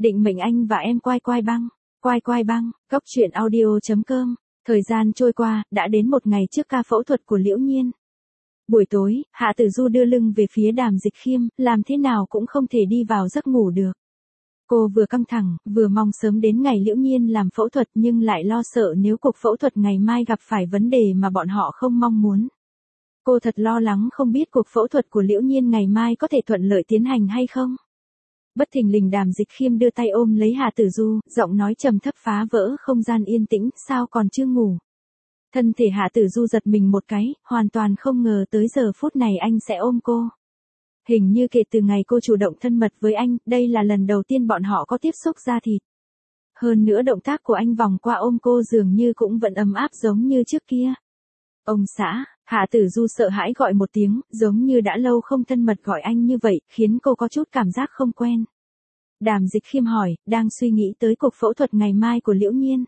Định mệnh anh và em quai quai băng. Quai quai băng, Cốc truyện audio.com. Thời gian trôi qua, đã đến một ngày trước ca phẫu thuật của Liễu Nhiên. Buổi tối, Hạ Tử Du đưa lưng về phía Đàm Dịch Khiêm, làm thế nào cũng không thể đi vào giấc ngủ được. Cô vừa căng thẳng, vừa mong sớm đến ngày Liễu Nhiên làm phẫu thuật nhưng lại lo sợ nếu cuộc phẫu thuật ngày mai gặp phải vấn đề mà bọn họ không mong muốn. Cô thật lo lắng không biết cuộc phẫu thuật của Liễu Nhiên ngày mai có thể thuận lợi tiến hành hay không. Bất thình lình Đàm Dịch Khiêm đưa tay ôm lấy Hạ Tử Du, giọng nói trầm thấp phá vỡ không gian yên tĩnh, sao còn chưa ngủ. Thân thể Hạ Tử Du giật mình một cái, hoàn toàn không ngờ tới giờ phút này anh sẽ ôm cô. Hình như kể từ ngày cô chủ động thân mật với anh, đây là lần đầu tiên bọn họ có tiếp xúc da thịt. Hơn nữa động tác của anh vòng qua ôm cô dường như cũng vẫn ấm áp giống như trước kia. Ông xã, Hạ Tử Du sợ hãi gọi một tiếng, giống như đã lâu không thân mật gọi anh như vậy, khiến cô có chút cảm giác không quen. Đàm Dịch Khiêm hỏi, đang suy nghĩ tới cuộc phẫu thuật ngày mai của Liễu Nhiên.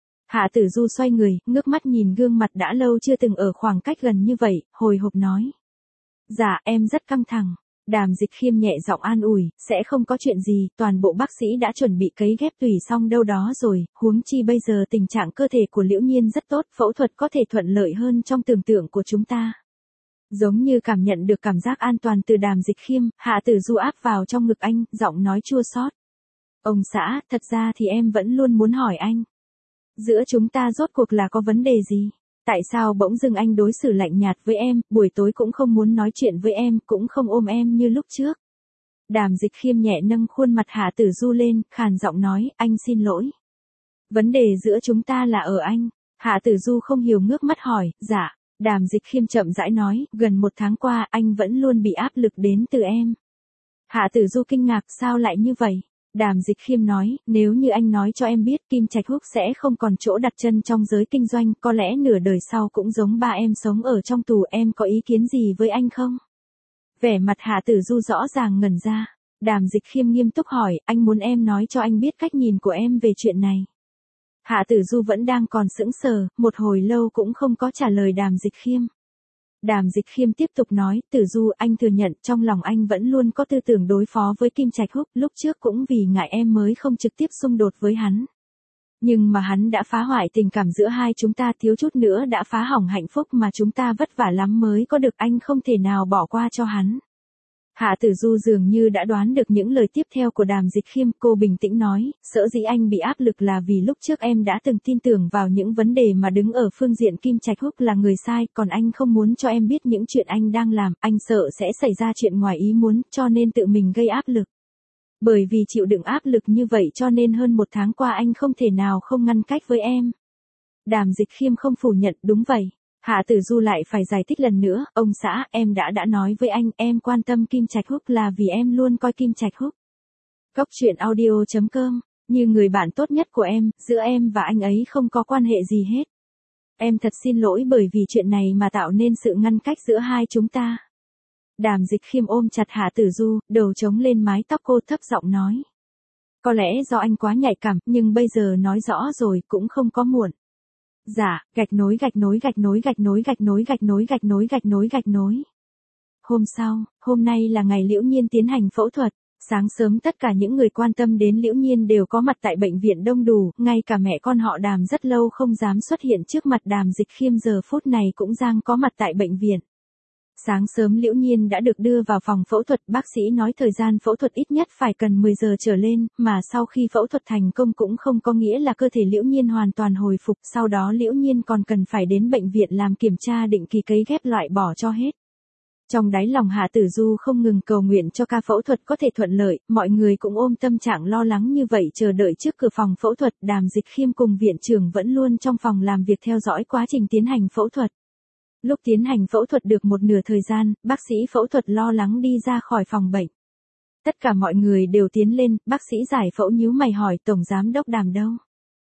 Hạ Tử Du xoay người, ngước mắt nhìn gương mặt đã lâu chưa từng ở khoảng cách gần như vậy, hồi hộp nói. Dạ, em rất căng thẳng. Đàm Dịch Khiêm nhẹ giọng an ủi, sẽ không có chuyện gì, toàn bộ bác sĩ đã chuẩn bị cấy ghép tủy xong đâu đó rồi, huống chi bây giờ tình trạng cơ thể của Liễu Nhiên rất tốt, phẫu thuật có thể thuận lợi hơn trong tưởng tượng của chúng ta. Giống như cảm nhận được cảm giác an toàn từ Đàm Dịch Khiêm, Hạ Tử Du áp vào trong ngực anh, giọng nói chua xót. Ông xã, thật ra thì em vẫn luôn muốn hỏi anh. Giữa chúng ta rốt cuộc là có vấn đề gì? Tại sao bỗng dưng anh đối xử lạnh nhạt với em, buổi tối cũng không muốn nói chuyện với em, cũng không ôm em như lúc trước? Đàm Dịch Khiêm nhẹ nâng khuôn mặt Hạ Tử Du lên, khàn giọng nói, anh xin lỗi. Vấn đề giữa chúng ta là ở anh. Hạ Tử Du không hiểu ngước mắt hỏi, dạ. Đàm Dịch Khiêm chậm rãi nói, gần một tháng qua anh vẫn luôn bị áp lực đến từ em. Hạ Tử Du kinh ngạc, sao lại như vậy? Đàm Dịch Khiêm nói, nếu như anh nói cho em biết Kim Trạch Húc sẽ không còn chỗ đặt chân trong giới kinh doanh, có lẽ nửa đời sau cũng giống ba em sống ở trong tù, em có ý kiến gì với anh không? Vẻ mặt Hạ Tử Du rõ ràng ngẩn ra. Đàm Dịch Khiêm nghiêm túc hỏi, anh muốn em nói cho anh biết cách nhìn của em về chuyện này. Hạ Tử Du vẫn đang còn sững sờ, một hồi lâu cũng không có trả lời Đàm Dịch Khiêm. Đàm Dịch Khiêm tiếp tục nói, Tử Du, anh thừa nhận trong lòng anh vẫn luôn có tư tưởng đối phó với Kim Trạch Húc, lúc trước cũng vì ngại em mới không trực tiếp xung đột với hắn. Nhưng mà hắn đã phá hoại tình cảm giữa hai chúng ta, thiếu chút nữa đã phá hỏng hạnh phúc mà chúng ta vất vả lắm mới có được, anh không thể nào bỏ qua cho hắn. Hạ Tử Du dường như đã đoán được những lời tiếp theo của Đàm Dịch Khiêm, cô bình tĩnh nói, sở dĩ anh bị áp lực là vì lúc trước em đã từng tin tưởng vào những vấn đề mà đứng ở phương diện Kim Trạch Húc là người sai, còn anh không muốn cho em biết những chuyện anh đang làm, anh sợ sẽ xảy ra chuyện ngoài ý muốn, cho nên tự mình gây áp lực. Bởi vì chịu đựng áp lực như vậy cho nên hơn một tháng qua anh không thể nào không ngăn cách với em. Đàm Dịch Khiêm không phủ nhận, đúng vậy. Hạ Tử Du lại phải giải thích lần nữa, ông xã, em đã nói với anh, em quan tâm Kim Trạch Húc là vì em luôn coi Kim Trạch Húc. Cốc truyện audio.com, như người bạn tốt nhất của em, giữa em và anh ấy không có quan hệ gì hết. Em thật xin lỗi bởi vì chuyện này mà tạo nên sự ngăn cách giữa hai chúng ta. Đàm Dịch Khiêm ôm chặt Hạ Tử Du, đầu chống lên mái tóc cô, thấp giọng nói. Có lẽ do anh quá nhạy cảm, nhưng bây giờ nói rõ rồi cũng không có muộn. Dạ, gạch nối gạch nối gạch nối gạch nối gạch nối gạch nối gạch nối gạch nối gạch nối. Hôm sau, hôm nay là ngày Liễu Nhiên tiến hành phẫu thuật. Sáng sớm tất cả những người quan tâm đến Liễu Nhiên đều có mặt tại bệnh viện đông đủ, ngay cả mẹ con họ Đàm rất lâu không dám xuất hiện trước mặt Đàm Dịch Khiêm giờ phút này cũng đang có mặt tại bệnh viện. Sáng sớm Liễu Nhiên đã được đưa vào phòng phẫu thuật, bác sĩ nói thời gian phẫu thuật ít nhất phải cần 10 giờ trở lên, mà sau khi phẫu thuật thành công cũng không có nghĩa là cơ thể Liễu Nhiên hoàn toàn hồi phục, sau đó Liễu Nhiên còn cần phải đến bệnh viện làm kiểm tra định kỳ cấy ghép loại bỏ cho hết. Trong đáy lòng Hạ Tử Du không ngừng cầu nguyện cho ca phẫu thuật có thể thuận lợi, mọi người cũng ôm tâm trạng lo lắng như vậy chờ đợi trước cửa phòng phẫu thuật. Đàm Dịch Khiêm cùng viện trưởng vẫn luôn trong phòng làm việc theo dõi quá trình tiến hành phẫu thuật. Lúc tiến hành phẫu thuật được một nửa thời gian, bác sĩ phẫu thuật lo lắng đi ra khỏi phòng bệnh. Tất cả mọi người đều tiến lên, bác sĩ giải phẫu nhíu mày hỏi Tổng Giám đốc Đàm đâu?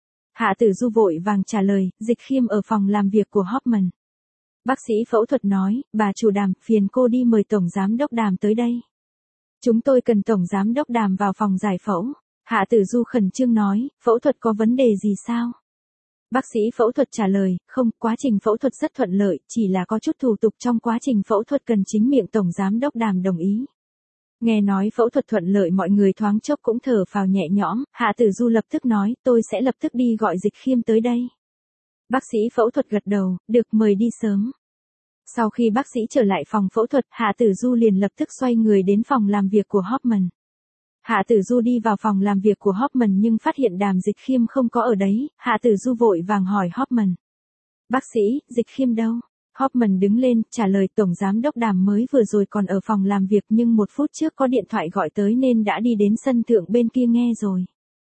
Hạ Tử Du vội vàng trả lời, Dịch Khiêm ở phòng làm việc của Hoffman. Bác sĩ phẫu thuật nói, bà chủ Đàm, phiền cô đi mời Tổng Giám đốc Đàm tới đây. Chúng tôi cần Tổng Giám đốc Đàm vào phòng giải phẫu. Hạ Tử Du khẩn trương nói, phẫu thuật có vấn đề gì sao? Bác sĩ phẫu thuật trả lời, không, quá trình phẫu thuật rất thuận lợi, chỉ là có chút thủ tục trong quá trình phẫu thuật cần chính miệng Tổng Giám đốc Đàm đồng ý. Nghe nói phẫu thuật thuận lợi mọi người thoáng chốc cũng thở phào nhẹ nhõm, Hạ Tử Du lập tức nói, tôi sẽ lập tức đi gọi Dịch Khiêm tới đây. Bác sĩ phẫu thuật gật đầu, được mời đi sớm. Sau khi bác sĩ trở lại phòng phẫu thuật, Hạ Tử Du liền lập tức xoay người đến phòng làm việc của Hoffman. Hạ Tử Du đi vào phòng làm việc của Hoffman nhưng phát hiện Đàm Dịch Khiêm không có ở đấy, Hạ Tử Du vội vàng hỏi Hoffman. Bác sĩ, Dịch Khiêm đâu? Hoffman đứng lên, trả lời Tổng Giám đốc Đàm mới vừa rồi còn ở phòng làm việc nhưng 1 phút trước có điện thoại gọi tới nên đã đi đến sân thượng bên kia nghe rồi.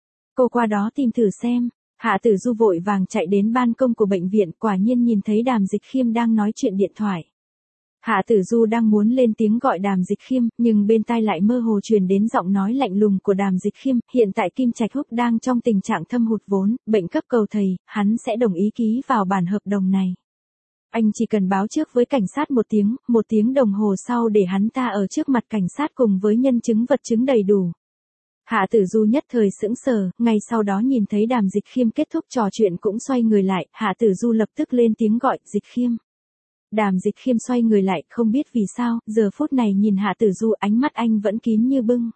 Cô qua đó tìm thử xem. Hạ Tử Du vội vàng chạy đến ban công của bệnh viện, quả nhiên nhìn thấy Đàm Dịch Khiêm đang nói chuyện điện thoại. Hạ Tử Du đang muốn lên tiếng gọi Đàm Dịch Khiêm, nhưng bên tai lại mơ hồ truyền đến giọng nói lạnh lùng của Đàm Dịch Khiêm, hiện tại Kim Trạch Húc đang trong tình trạng thâm hụt vốn, bệnh cấp cầu thầy, hắn sẽ đồng ý ký vào bản hợp đồng này. Anh chỉ cần báo trước với cảnh sát 1 tiếng đồng hồ sau để hắn ta ở trước mặt cảnh sát cùng với nhân chứng vật chứng đầy đủ. Hạ Tử Du nhất thời sững sờ, ngay sau đó nhìn thấy Đàm Dịch Khiêm kết thúc trò chuyện cũng xoay người lại, Hạ Tử Du lập tức lên tiếng gọi, Dịch Khiêm. Đàm Dịch Khiêm xoay người lại, không biết vì sao, giờ phút này nhìn Hạ Tử Du ánh mắt anh vẫn kín như bưng.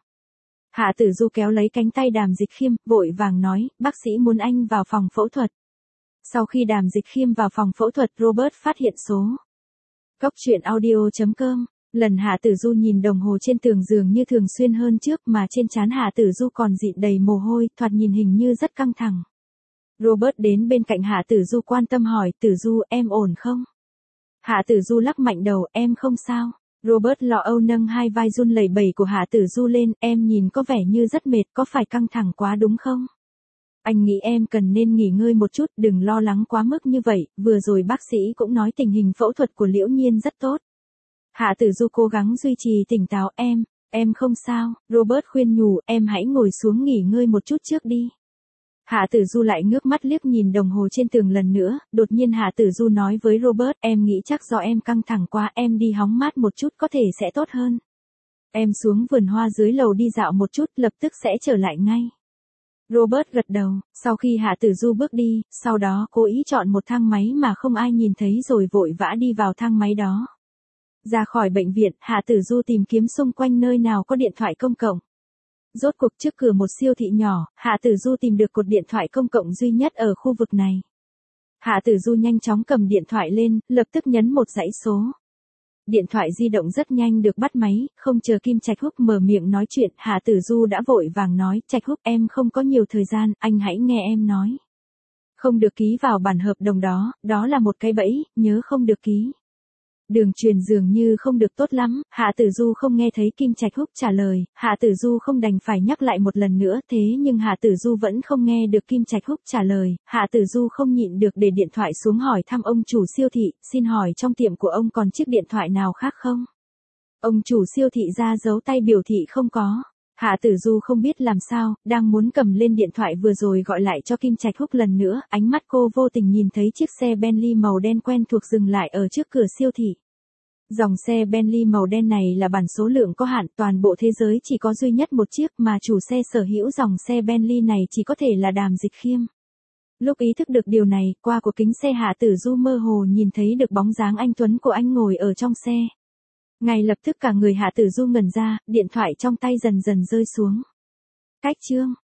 Hạ Tử Du kéo lấy cánh tay Đàm Dịch Khiêm, vội vàng nói, bác sĩ muốn anh vào phòng phẫu thuật. Sau khi Đàm Dịch Khiêm vào phòng phẫu thuật, Robert phát hiện số. Cốc truyện audio.com. Lần Hạ Tử Du nhìn đồng hồ trên tường dường như thường xuyên hơn trước mà trên trán Hạ Tử Du còn dịn đầy mồ hôi, thoạt nhìn hình như rất căng thẳng. Robert đến bên cạnh Hạ Tử Du quan tâm hỏi, Tử Du, em ổn không? Hạ Tử Du lắc mạnh đầu, em không sao. Robert lo âu nâng 2 vai run lẩy bẩy của Hạ Tử Du lên, em nhìn có vẻ như rất mệt, có phải căng thẳng quá đúng không? Anh nghĩ em cần nên nghỉ ngơi một chút, đừng lo lắng quá mức như vậy, vừa rồi bác sĩ cũng nói tình hình phẫu thuật của Liễu Nhiên rất tốt. Hạ Tử Du cố gắng duy trì tỉnh táo, em không sao, Robert khuyên nhủ, em hãy ngồi xuống nghỉ ngơi một chút trước đi. Hạ Tử Du lại ngước mắt liếc nhìn đồng hồ trên tường lần nữa, đột nhiên Hạ Tử Du nói với Robert, em nghĩ chắc do em căng thẳng quá, em đi hóng mát một chút có thể sẽ tốt hơn. Em xuống vườn hoa dưới lầu đi dạo một chút, lập tức sẽ trở lại ngay. Robert gật đầu, sau khi Hạ Tử Du bước đi, sau đó cố ý chọn một thang máy mà không ai nhìn thấy rồi vội vã đi vào thang máy đó. Ra khỏi bệnh viện, Hạ Tử Du tìm kiếm xung quanh nơi nào có điện thoại công cộng. Rốt cuộc trước cửa một siêu thị nhỏ, Hạ Tử Du tìm được cột điện thoại công cộng duy nhất ở khu vực này. Hạ Tử Du nhanh chóng cầm điện thoại lên, lập tức nhấn một dãy số. Điện thoại di động rất nhanh được bắt máy, không chờ Kim Trạch Húc mở miệng nói chuyện, Hạ Tử Du đã vội vàng nói, Trạch Húc em không có nhiều thời gian, anh hãy nghe em nói. Không được ký vào bản hợp đồng đó, đó là một cái bẫy, nhớ không được ký. Đường truyền dường như không được tốt lắm, Hạ Tử Du không nghe thấy Kim Trạch Húc trả lời, Hạ Tử Du không đành phải nhắc lại một lần nữa, thế nhưng Hạ Tử Du vẫn không nghe được Kim Trạch Húc trả lời, Hạ Tử Du không nhịn được để điện thoại xuống hỏi thăm ông chủ siêu thị, xin hỏi trong tiệm của ông còn chiếc điện thoại nào khác không? Ông chủ siêu thị ra dấu tay biểu thị không có. Hạ Tử Du không biết làm sao, đang muốn cầm lên điện thoại vừa rồi gọi lại cho Kim Trạch Húc lần nữa, ánh mắt cô vô tình nhìn thấy chiếc xe Bentley màu đen quen thuộc dừng lại ở trước cửa siêu thị. Dòng xe Bentley màu đen này là bản số lượng có hạn, toàn bộ thế giới chỉ có duy nhất một chiếc mà chủ xe sở hữu dòng xe Bentley này chỉ có thể là Đàm Dịch Khiêm. Lúc ý thức được điều này, qua của kính xe Hạ Tử Du mơ hồ nhìn thấy được bóng dáng anh tuấn của anh ngồi ở trong xe. Ngay lập tức cả người Hạ Tử Du ngẩn ra, điện thoại trong tay dần dần rơi xuống. Cách chương